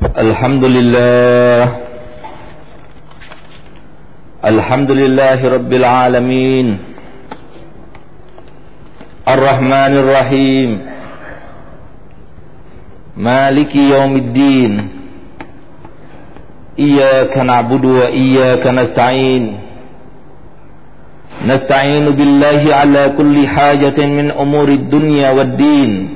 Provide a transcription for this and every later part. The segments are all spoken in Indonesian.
Alhamdulillahi Rabbil Alamin, Ar-Rahmanir Rahim, Maliki Yawmiddin, Iyyaka na'budu wa iyyaka nasta'in, Nasta'inu billahi ala kulli hajatin min umurid dunya wad din.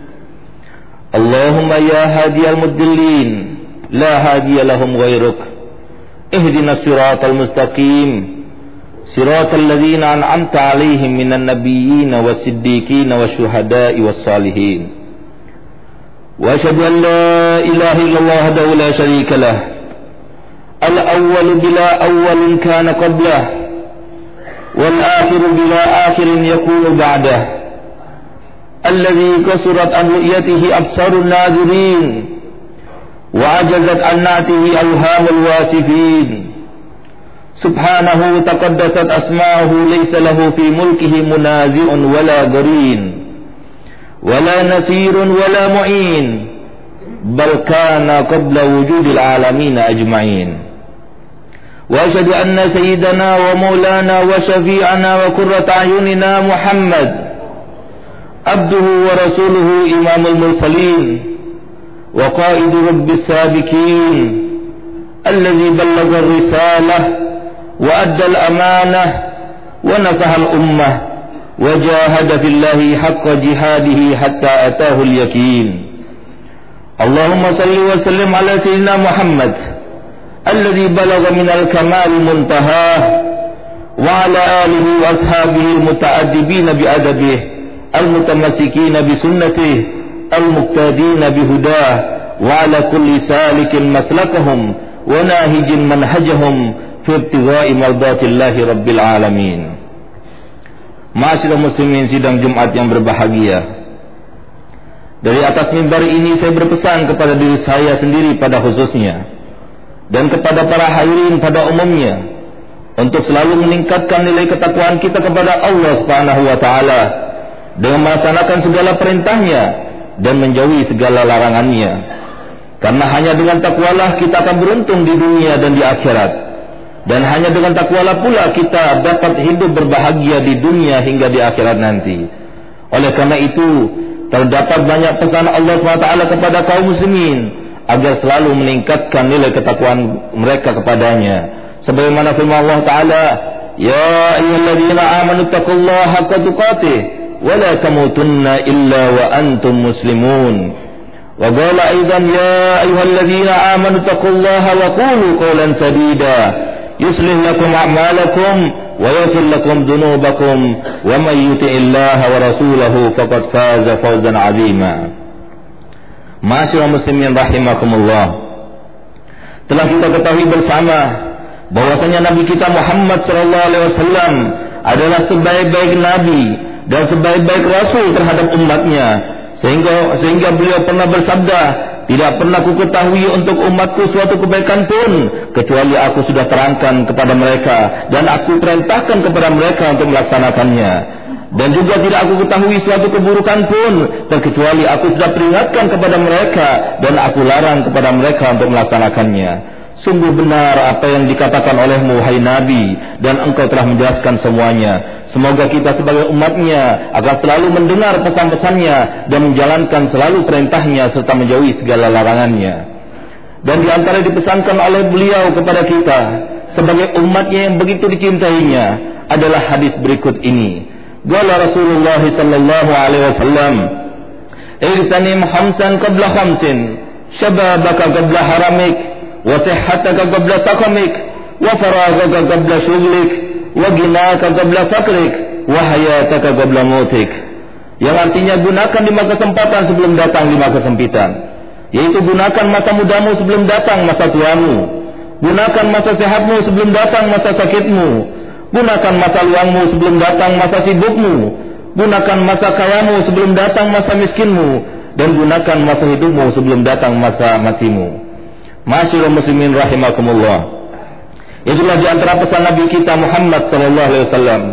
Allahumma ya hadiyal mudillin, la hadiya lahum ghairuk. Ihdina siratal mustaqim, siratal ladzina an'amta 'alaihim minan nabiyyin was-siddiqin wasyuhada'i was-salihin. Wa asyhadu an la ilaha illallah wahdahu la syarika lah, al-awwal bila awwalin kana qablah, wal akhiru bila akhirin yakunu ba'dah. الذي كسرت عن رؤيته أبصار الناظرين وعجزت عن نعته أوهام الواصفين. سبحانه تقدست أسماؤه ليس له في ملكه منازع ولا قرين ولا نصير ولا معين، بل كان قبل وجود العالمين أجمعين. وأشهد أن سيدنا ومولانا وشفيعنا وقرة أعيننا محمد عبده ورسوله إمام المرسلين وقائد رب السابقين، الذي بلغ الرسالة وأدى الأمانة ونصح الأمة وجاهد في الله حق جهاده حتى أتاه اليقين. اللهم صل وسلم على سيدنا محمد الذي بلغ من الكمال منتهاه، وعلى آله وأصحابه المتأدبين بأدبه المتمسكين بسنته المقتدين بهداه، وعلى كل سالك مسلكهم وناهج منهجهم في ابتغاء مرضات الله رب العالمين. Ma'asyiral muslimin sidang Jumat yang berbahagia, dari atas mimbar ini saya berpesan kepada diri saya sendiri pada khususnya dan kepada para hadirin pada umumnya untuk selalu meningkatkan nilai ketakwaan kita kepada Allah Subhanahu wa taala dengan melaksanakan segala perintahnya dan menjauhi segala larangannya. Karena hanya dengan takwalah kita akan beruntung di dunia dan di akhirat, dan hanya dengan takwalah pula kita dapat hidup berbahagia di dunia hingga di akhirat nanti. Oleh karena itu terdapat banyak pesan Allah SWT kepada kaum muslimin agar selalu meningkatkan nilai ketakwaan mereka kepadanya, sebagaimana firman Allah Ta'ala, ya ayyuhalladzina amanu taqullaha haqqa tuqatih ولا تموتن إلا وأنتم مسلمون. وقال أيضا يا أيها الذين آمنوا اتقوا الله وقولوا قولا سديدا يصلح لكم أعمالكم ويغفر لكم ذنوبكم ومن يطع الله ورسوله فقد فاز فوزا عظيما. Ma'asyiral muslimin rahimakumullah, telah kita ketahui bersama bahwasanya Nabi kita Muhammad sallallahu alaihi wasallam adalah sebaik-baik nabi dan sebaik-baik rasul terhadap umatnya, sehingga beliau pernah bersabda, tidak pernah ku ketahui untuk umatku suatu kebaikan pun kecuali aku sudah terangkan kepada mereka dan aku perintahkan kepada mereka untuk melaksanakannya, dan juga tidak aku ketahui suatu keburukan pun terkecuali aku sudah peringatkan kepada mereka dan aku larang kepada mereka untuk melaksanakannya. Sungguh benar apa yang dikatakan olehmu wahai Nabi, dan engkau telah menjelaskan semuanya. Semoga kita sebagai umatnya akan selalu mendengar pesan-pesannya dan menjalankan selalu perintahnya serta menjauhi segala larangannya. Dan di antara dipesankan oleh beliau kepada kita sebagai umatnya yang begitu dicintainya adalah hadis berikut ini. Qala Rasulullah sallallahu alaihi wasallam, "Irtanim khamsan qabla khamsin, syababaka qabla haramik, wa sihhataka qabla saqamik, wa faraghaka qabla shughlik, wa ghinaka qabla faqrik, wa hayataka qabla mautik." Yang artinya gunakan 5 kesempatan sebelum datang 5 kesempitan, yaitu gunakan masa mudamu sebelum datang masa tuamu, gunakan masa sehatmu sebelum datang masa sakitmu, gunakan masa luangmu sebelum datang masa sibukmu, gunakan masa kayamu sebelum datang masa miskinmu, dan gunakan masa hidupmu sebelum datang masa matimu. Ma'asyiral muslimin rahimakumullah, itulah di antara pesan Nabi kita Muhammad sallallahu alaihi wasallam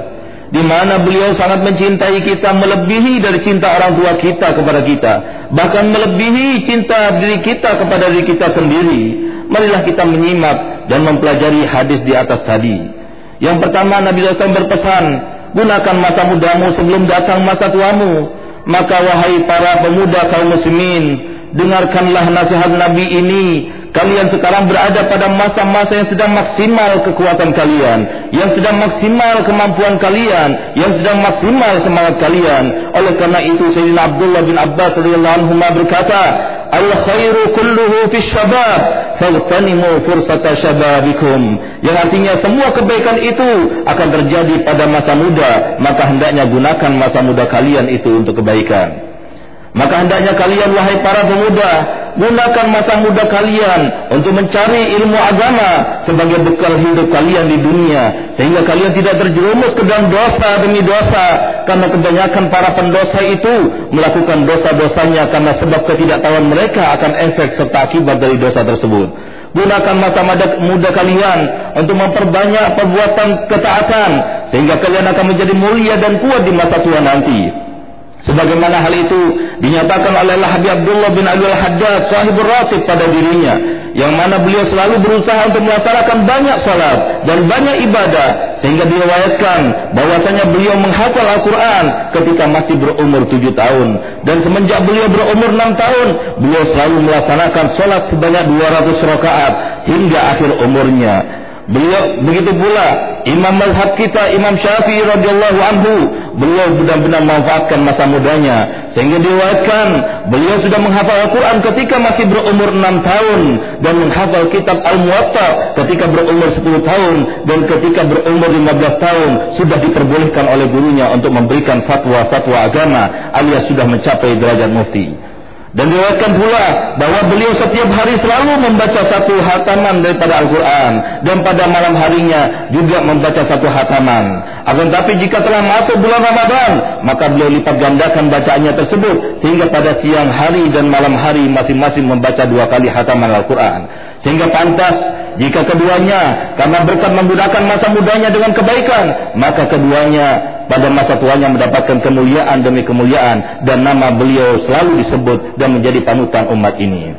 di mana beliau sangat mencintai kita melebihi dari cinta orang tua kita kepada kita, bahkan melebihi cinta diri kita kepada diri kita sendiri. Marilah kita menyimak dan mempelajari hadis di atas tadi. Yang pertama, Nabi SAW berpesan, gunakan masa mudamu sebelum datang masa tuamu. Maka wahai para pemuda kaum muslimin, dengarkanlah nasihat Nabi ini. Kalian sekarang berada pada masa-masa yang sedang maksimal kekuatan kalian, yang sedang maksimal kemampuan kalian, yang sedang maksimal semangat kalian. Oleh karena itu Sayyidina Abdullah bin Abbas radhiyallahu anhu berkata, al-khairu kulluhu fi syabab, faghtanimu fursata syababikum. Yang artinya semua kebaikan itu akan terjadi pada masa muda, maka hendaknya gunakan masa muda kalian itu untuk kebaikan. Maka hendaknya kalian wahai para pemuda, gunakan masa muda kalian untuk mencari ilmu agama sebagai bekal hidup kalian di dunia, sehingga kalian tidak terjerumus ke dalam dosa demi dosa, karena kebanyakan para pendosa itu melakukan dosa-dosanya karena sebab ketidaktahuan mereka akan efek serta akibat dari dosa tersebut. Gunakan masa muda kalian untuk memperbanyak perbuatan ketaatan, sehingga kalian akan menjadi mulia dan kuat di masa tua nanti. Sebagaimana hal itu dinyatakan oleh Habib Abdullah bin Ali al-Haddad sahibur ratib pada dirinya, yang mana beliau selalu berusaha untuk melaksanakan banyak salat dan banyak ibadah, sehingga diriwayatkan bahwasanya beliau menghafal Al-Quran ketika masih berumur 7 tahun, dan semenjak beliau berumur 6 tahun beliau selalu melaksanakan salat sebanyak 200 rakaat hingga akhir umurnya. Beliau begitu pula imam mazhab kita Imam Syafi'i radhiyallahu anhu, beliau benar-benar memanfaatkan masa mudanya, sehingga diriwayatkan beliau sudah menghafal Al-Quran ketika masih berumur 6 tahun, dan menghafal kitab Al-Muwatta ketika berumur 10 tahun, dan ketika berumur 15 tahun sudah diperbolehkan oleh gurunya untuk memberikan fatwa-fatwa agama, alias sudah mencapai derajat mufti. Dan diriwayatkan pula bahwa beliau setiap hari selalu membaca satu hataman daripada Al-Quran, dan pada malam harinya juga membaca satu hataman. Akan tapi jika telah masuk bulan Ramadan, maka beliau lipat gandakan bacaannya tersebut, sehingga pada siang hari dan malam hari masing-masing membaca 2 kali hataman Al-Quran. Sehingga pantas jika keduanya karena berkat menggunakan masa mudanya dengan kebaikan, maka keduanya pada masa tuanya mendapatkan kemuliaan demi kemuliaan, dan nama beliau selalu disebut dan menjadi panutan umat ini.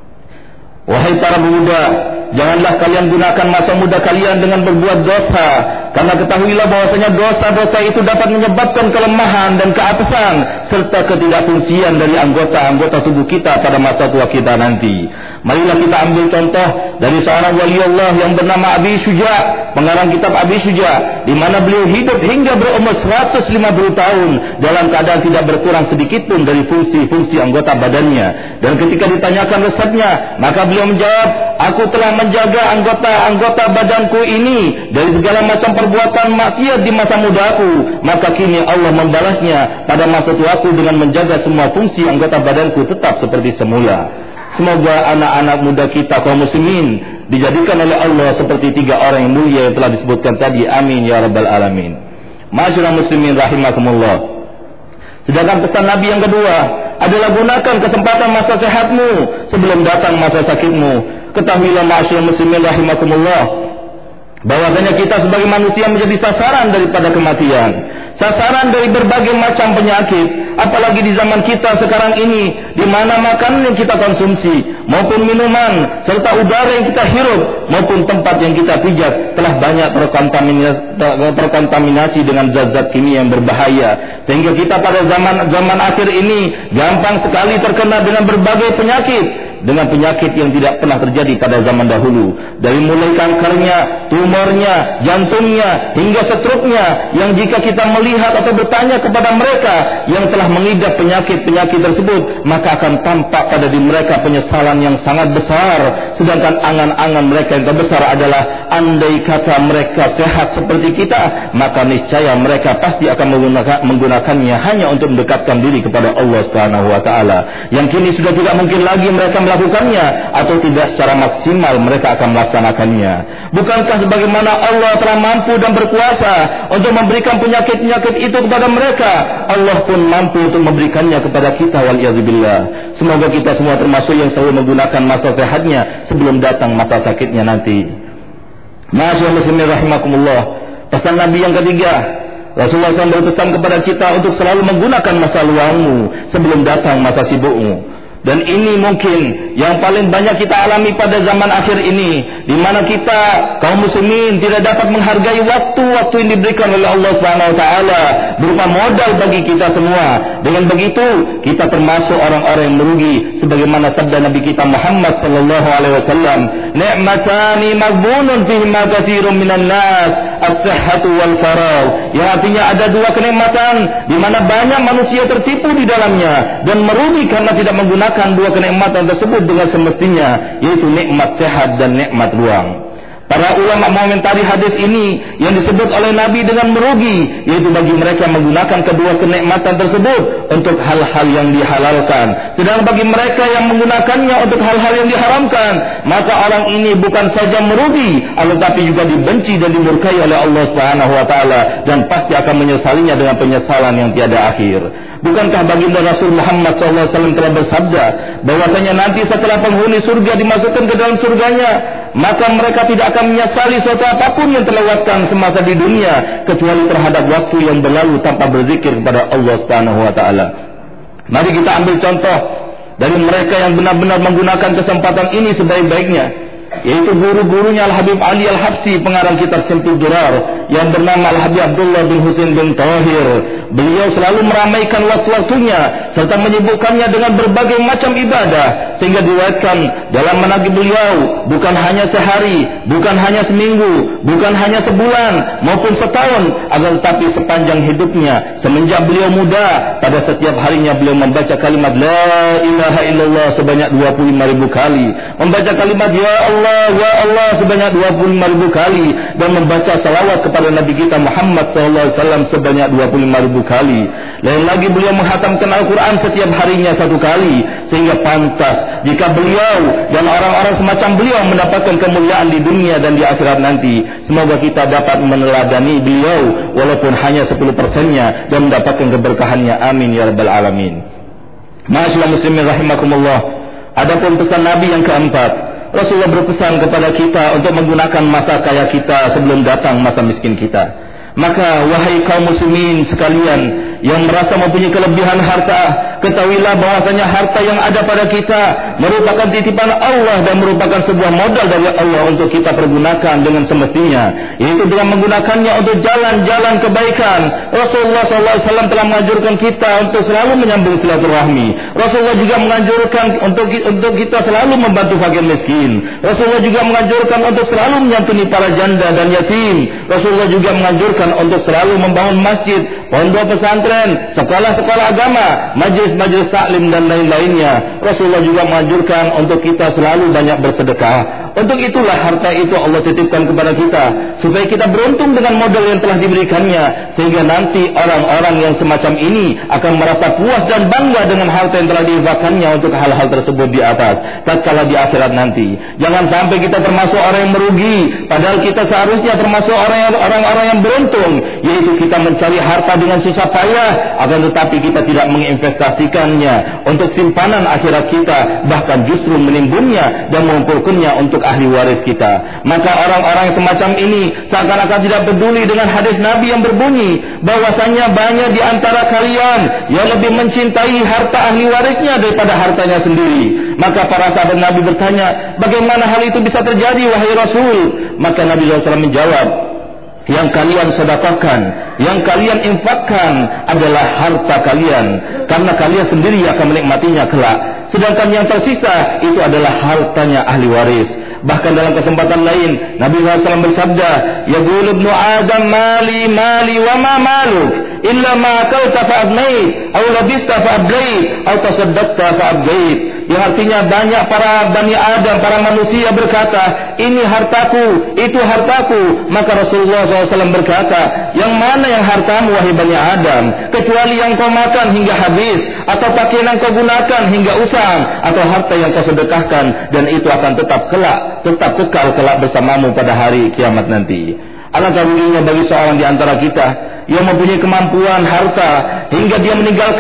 Wahai para pemuda, janganlah kalian gunakan masa muda kalian dengan berbuat dosa, karena ketahuilah bahwasanya dosa-dosa itu dapat menyebabkan kelemahan dan keapesan serta ketidakfungsian dari anggota-anggota tubuh kita pada masa tua kita nanti. Marilah kita ambil contoh dari seorang wali Allah yang bernama Abi Syuja, pengarang kitab Abi Syuja, di mana beliau hidup hingga berumur 150 tahun dalam keadaan tidak berkurang sedikit pun dari fungsi-fungsi anggota badannya. Dan ketika ditanyakan resepnya, maka beliau menjawab, aku telah menjaga anggota-anggota badanku ini dari segala macam perbuatan maksiat di masa mudaku, maka kini Allah membalasnya pada masa tuaku dengan menjaga semua fungsi anggota badanku tetap seperti semula. Semoga anak-anak muda kita kaum muslimin dijadikan oleh Allah seperti 3 orang yang mulia yang telah disebutkan tadi. Amin ya rabbal alamin. Ma'asyiral muslimin rahimakumullah. Sedangkan pesan Nabi yang kedua adalah gunakan kesempatan masa sehatmu sebelum datang masa sakitmu. Ketahuilah ma'asyiral muslimin rahimakumullah, bahwasanya kita sebagai manusia menjadi sasaran daripada kematian, sasaran dari berbagai macam penyakit, apalagi di zaman kita sekarang ini, di mana makanan yang kita konsumsi maupun minuman serta udara yang kita hirup maupun tempat yang kita pijak telah banyak terkontaminasi dengan zat-zat kimia yang berbahaya, sehingga kita pada zaman akhir ini gampang sekali terkena dengan berbagai penyakit, dengan penyakit yang tidak pernah terjadi pada zaman dahulu, dari mulai kankernya, tumornya, jantungnya, hingga stroke-nya, yang jika kita melihat atau bertanya kepada mereka yang telah mengidap penyakit-penyakit tersebut, maka akan tampak pada diri mereka penyesalan yang sangat besar. Sedangkan angan-angan mereka yang terbesar adalah, andai kata mereka sehat seperti kita, maka niscaya mereka pasti akan menggunakannya hanya untuk mendekatkan diri kepada Allah Subhanahu wa taala, yang kini sudah tidak mungkin lagi mereka melakukannya, atau tidak secara maksimal mereka akan melaksanakannya. Bukankah sebagaimana Allah telah mampu dan berkuasa untuk memberikan penyakit-penyakit itu kepada mereka, Allah pun mampu untuk memberikannya kepada kita, waliyadzubillah. Semoga kita semua termasuk yang selalu menggunakan masa sehatnya sebelum datang masa sakitnya nanti. Ma'asyiral muslimin rahimakumullah. Pesan Nabi yang ketiga, Rasulullah SAW berpesan kepada kita untuk selalu menggunakan masa luangmu sebelum datang masa sibukmu. Dan ini mungkin yang paling banyak kita alami pada zaman akhir ini, di mana kita kaum muslimin tidak dapat menghargai waktu-waktu yang diberikan oleh Allah Subhanahu wa taala berupa modal bagi kita semua. Dengan begitu kita termasuk orang-orang yang merugi, sebagaimana sabda Nabi kita Muhammad sallallahu alaihi wasallam, "Ni'matani maghbunun fihima katsirun minan nas, as-sihhatu wal faragh." Yang artinya ada dua kenikmatan di mana banyak manusia tertipu di dalamnya dan merugi karena tidak menggunakan dua kenikmatan tersebut dengan semestinya, yaitu nikmat sehat dan nikmat luang. Para ulama mengomentari hadis ini yang disebut oleh Nabi dengan merugi, yaitu bagi mereka yang menggunakan kedua kenikmatan tersebut untuk hal-hal yang dihalalkan, sedang bagi mereka yang menggunakannya untuk hal-hal yang diharamkan, maka orang ini bukan saja merugi, tetapi juga dibenci dan dimurkai oleh Allah Subhanahu wa taala, dan pasti akan menyesalinya dengan penyesalan yang tiada akhir. Bukankah baginda Rasul Muhammad SAW telah bersabda bahwasanya nanti setelah penghuni surga dimasukkan ke dalam surganya, maka mereka tidak akan menyesali suatu apapun yang terlewatkan semasa di dunia, kecuali terhadap waktu yang berlalu tanpa berzikir kepada Allah Subhanahu wa taala. Mari kita ambil contoh dari mereka yang benar-benar menggunakan kesempatan ini sebaik-baiknya, yaitu guru-gurunya Al-Habib Ali Al-Habsi, pengarang kitab Syamsul Durar, yang bernama Al-Habib Abdullah bin Husain bin Tahir. Beliau selalu meramaikan waktu-waktunya serta menyibukkannya dengan berbagai macam ibadah, sehingga diriwayatkan dalam manaqib beliau, bukan hanya sehari, bukan hanya seminggu, bukan hanya sebulan maupun setahun, akan tetapi sepanjang hidupnya semenjak beliau muda, pada setiap harinya beliau membaca kalimat la ilaha illallah sebanyak 25.000 kali, membaca kalimat ya Allah sebanyak 25.000 kali, dan membaca salawat kepada Nabi kita Muhammad SAW sebanyak 25.000 kali. Lain lagi beliau menghatamkan Al-Quran setiap harinya 1 kali, sehingga pantas jika beliau dan orang-orang semacam beliau mendapatkan kemuliaan di dunia dan di akhirat nanti. Semoga kita dapat meneladani beliau walaupun hanya 10%-nya dan mendapatkan keberkahannya. Amin ya rabbal alamin. Ma'asyiral muslimin rahimakumullah. Adapun pesan Nabi yang keempat, Rasulullah berpesan kepada kita untuk menggunakan masa kaya kita sebelum datang masa miskin kita. Maka wahai kaum muslimin sekalian yang merasa mempunyai kelebihan harta, ketahuilah bahwasanya harta yang ada pada kita merupakan titipan Allah dan merupakan sebuah modal dari Allah untuk kita pergunakan dengan semestinya, yaitu dengan menggunakannya untuk jalan-jalan kebaikan. Rasulullah SAW telah menganjurkan kita untuk selalu menyambung silaturahmi. Rasulullah juga menganjurkan untuk kita selalu membantu fakir miskin. Rasulullah juga menganjurkan untuk selalu menyantuni para janda dan yatim. Rasulullah juga menganjurkan untuk selalu membangun masjid, pondok pesantren, sekolah-sekolah agama, majlis-majlis taklim dan lain-lainnya. Rasulullah juga menganjurkan untuk kita selalu banyak bersedekah. Untuk itulah harta itu Allah titipkan kepada kita, supaya kita beruntung dengan modal yang telah diberikannya, sehingga nanti orang-orang yang semacam ini akan merasa puas dan bangga dengan harta yang telah diinfakkannya untuk hal-hal tersebut di atas, tatkala di akhirat nanti. Jangan sampai kita termasuk orang yang merugi, padahal kita seharusnya termasuk orang-orang yang beruntung, yaitu kita mencari harta dengan susah payah, akan tetapi kita tidak menginvestasikannya untuk simpanan akhirat kita, bahkan justru menimbunnya dan mengumpulkannya untuk ahli waris kita. Maka orang-orang semacam ini seakan-akan tidak peduli dengan hadis Nabi yang berbunyi bahwasanya banyak di antara kalian yang lebih mencintai harta ahli warisnya daripada hartanya sendiri. Maka para sahabat Nabi bertanya, bagaimana hal itu bisa terjadi wahai Rasul? Maka Nabi SAW menjawab, yang kalian sedekahkan, yang kalian infakkan adalah harta kalian, karena kalian sendiri akan menikmatinya kelak. Sedangkan yang tersisa itu adalah hartanya ahli waris. Bahkan dalam kesempatan lain Nabi SAW bersabda, yaqulu ibnu Adam mali mali wa ma maluk illa ma akalta fa abnait aw labista fa ablayt aw tasaddaqta fa ablayt. Yang artinya banyak para Bani Adam, para manusia berkata, ini hartaku, itu hartaku. Maka Rasulullah SAW berkata, yang mana yang hartamu wahai Bani Adam, kecuali yang kau makan hingga habis, atau pakaian yang kau gunakan hingga usang, atau harta yang kau sedekahkan, dan itu akan tetap kekal kelak bersamamu pada hari kiamat nanti. Alangkah ruginya bagi seorang di antara kita yang mempunyai kemampuan harta hingga dia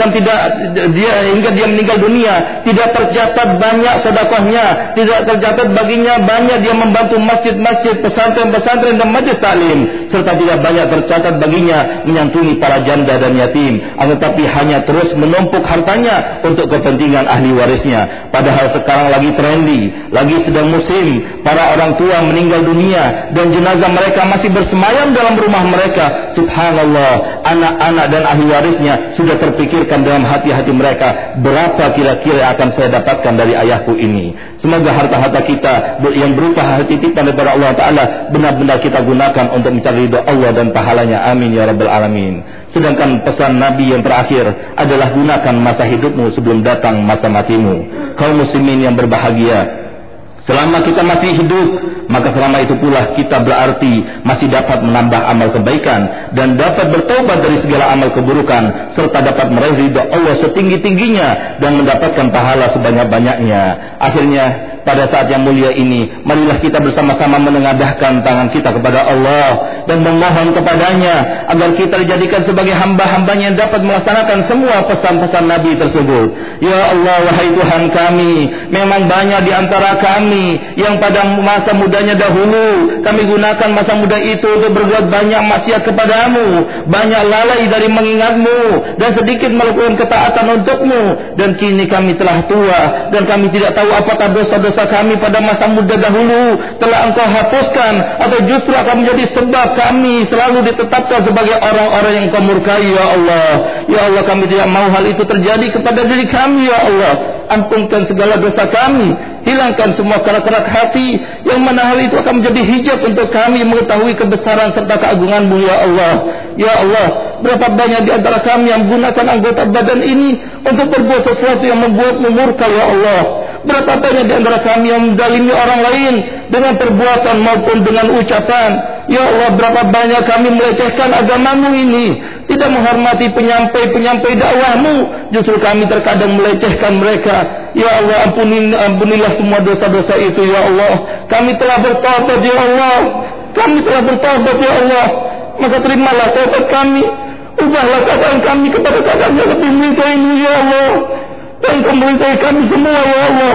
meninggal dunia tidak tercatat banyak sedekahnya, tidak tercatat baginya banyak dia membantu masjid-masjid, pesantren-pesantren dan majelis taklim, serta tidak banyak tercatat baginya menyantuni para janda dan yatim, tetapi hanya terus menumpuk hartanya untuk kepentingan ahli warisnya. Padahal sekarang lagi trendy, lagi sedang musim para orang tua meninggal dunia dan jenazah mereka masih bersemayam dalam rumah mereka. Subhanallah, anak-anak dan ahli warisnya sudah terpikirkan dalam hati-hati mereka, berapa kira-kira akan saya dapatkan dari ayahku ini. Semoga harta-harta kita yang berupa titipan daripada Allah Ta'ala benar-benar kita gunakan untuk mencari ridha Allah dan pahalanya. Amin ya rabbal alamin. Sedangkan pesan Nabi yang terakhir adalah gunakan masa hidupmu sebelum datang masa matimu. Kaum muslimin yang berbahagia, selama kita masih hidup, maka selama itu pula kita berarti masih dapat menambah amal kebaikan dan dapat bertobat dari segala amal keburukan, serta dapat meraih ridha Allah setinggi-tingginya dan mendapatkan pahala sebanyak-banyaknya. Akhirnya pada saat yang mulia ini, marilah kita bersama-sama menengadahkan tangan kita kepada Allah dan memohon kepadanya agar kita dijadikan sebagai hamba-hambanya yang dapat melaksanakan semua pesan-pesan Nabi tersebut. Ya Allah, wahai Tuhan kami, memang banyak di antara kami yang pada masa mudanya dahulu kami gunakan masa muda itu untuk berbuat banyak maksiat kepadamu, banyak lalai dari mengingatmu dan sedikit melakukan ketaatan untukmu, dan kini kami telah tua dan kami tidak tahu apakah dosa-dosa kami pada masa muda dahulu telah Engkau hapuskan atau justru akan menjadi sebab kami selalu ditetapkan sebagai orang-orang yang Engkau murkai. Ya Allah, ya Allah, kami tidak mau hal itu terjadi kepada diri kami. Ya Allah, ampunkan segala dosa kami, hilangkan semua kerak-kerak hati yang mana hal itu akan menjadi hijab untuk kami mengetahui kebesaran serta keagungan-Mu. Ya Allah, ya Allah, berapa banyak di antara kami yang menggunakan anggota badan ini untuk berbuat sesuatu yang membuat-Mu murka. Ya Allah, berapa banyak di antara kami yang menzalimi orang lain dengan perbuatan maupun dengan ucapan. Ya Allah, berapa banyak kami melecehkan agama-Mu ini, tidak menghormati penyampai-penyampai dakwah-Mu, justru kami terkadang melecehkan mereka. Ya Allah, ampunilah semua dosa-dosa itu. Ya Allah, kami telah bertaubat. Ya Allah, kami telah bertaubat. Ya Allah, maka terimalah taubat kami, ubahlah keadaan kami kepada keadaan yang lebih menyintai-Mu. Ya Allah, dan Engkau menyintai kami semua. Ya Allah,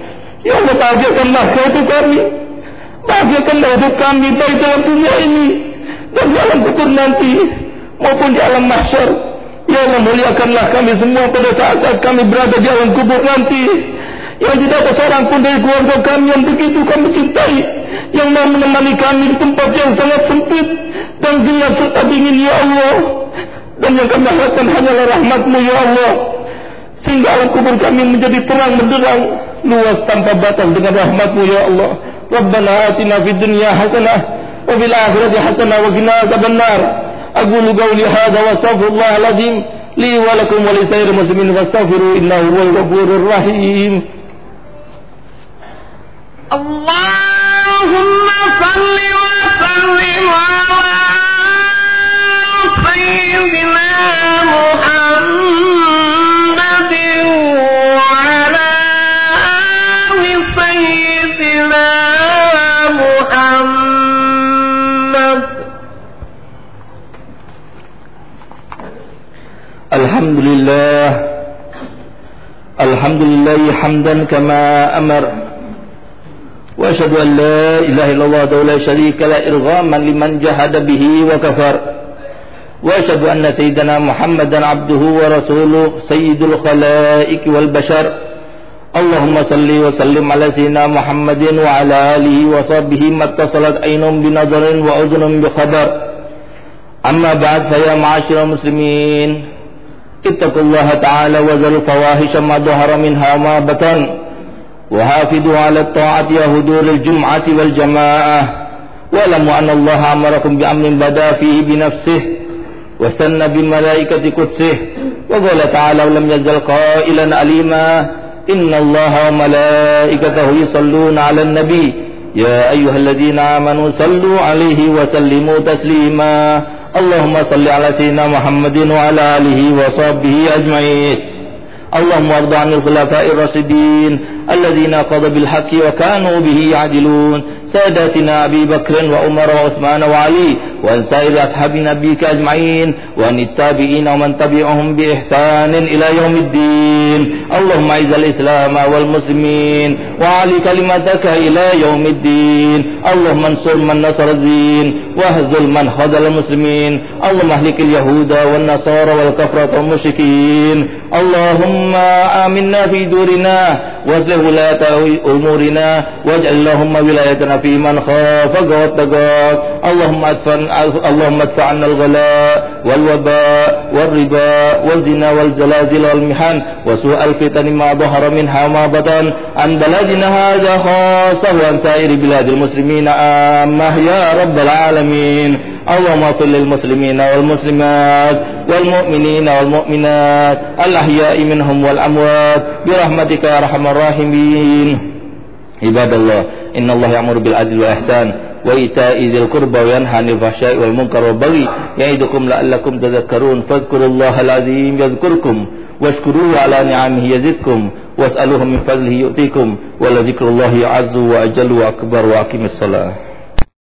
ya Allah, bahagiakanlah hidup kami, bahagiakanlah hidup kami baik dalam dunia ini dan di alam kubur nanti maupun di alam mahsyar. Ya Allah, muliakanlah kami semua pada saat kami berada di alam kubur nanti, yang tidak ada seorang pun dari keluarga kami yang begitu kami cintai yang mau menemani kami di tempat yang sangat sempit dan gelap serta dingin. Ya Allah, dan yang kami harapkan hanyalah rahmat-Mu. Ya Allah, sehingga alam kubur kami menjadi terang benderang, luas tanpa batas dengan rahmat-Mu. Ya Allah, Rabbana atina fid dunya hasanah wa fil akhirati hasanah wa qina adzabannar. Aqulu qawli hadza wa astaghfirullahal azim li wa lakum wa li sairil muslimin fastaghfiru innahu huwal ghafurur rahim. Allahumma salli wa sallim ala sayyidina Muhammadin wa ala ali sayyidina Muhammad. Alhamdulillah, alhamdulillah hamdan kama amar, wa asyhadu an la ilaha illallah wa la syarika la irghaman liman jahada bihi wa kafar, wa asyhadu anna sayyidana Muhammadan abduhu wa rasuluh sayyidul khalaiq wal bashar. Allahumma salli wa sallim ala sayyidina Muhammadin wa ala alihi wa sahbihi mattasalat aynun bi nadarin wa udhunun bi khabar. Amma ba'd, fa ya ma'asyiral muslimin, ittaqullaha ta'ala wa zal fawahisha ma dhahara minha ma batan wa hafidu 'ala at-ta'ati wa huduril jum'ati wal jamaa'ah wa lamu anna Allah amarakum bi amrin bada fihi bi nafsihi wa sanna bi malaikati qudsih wa qala ta'ala lam yazal qailan alima inna Allah wa malaikatahu yusalluna 'alan nabi ya ayyuhalladhina amanu sallu 'alaihi wa sallimu taslima. Allahumma salli ala sayyidina Muhammadin wa ala alihi wa sahbihi ajma'in. Allahumma arda 'anil khulafa'ir rasyidin alladhina qada bil haqqi wa kanu bihi ya'dilun, sadatina Abi Bakr wa Umar wa Uthman wa Ali وعن سائر أصحاب نبيك أجمعين وعن التابعين ومن تبعهم بإحسان إلى يوم الدين. اللهم أعز الإسلام والمسلمين وأعل كلمتك إلى يوم الدين. اللهم انصر من نصر الدين واهزل من خذل المسلمين. اللهم اهلك اليهود والنصارى والكفرة والمشركين. اللهم آمنا في دورنا واصلح ولاة أمورنا واجعل اللهم ولايتنا في من خافك واتقاك. اللهم ادفع عنا الغلاء والوباء والربا والزنا والزلازل والمحن وسوء الفتن ما ظهر منها وما بطن عن بلدنا هذا خاصة وعن سائر بلاد المسلمين عامة يا رب العالمين. اللهم اغفر للمسلمين والمسلمات والمؤمنين والمؤمنات الأحياء منهم والأموات برحمتك يا أرحم الراحمين. عباد الله إن الله يأمر بالعدل والإحسان وإيتاء ذي القربى وينهى عن الفحشاء والمنكر والبغي يعظكم لعلكم تذكرون. فاذكروا الله العظيم يذكركم واشكروه على نعمه يزدكم واسألوه من فضله يؤتيكم ولذكر الله أعز وأجل وأكبر. وأقم الصلاة.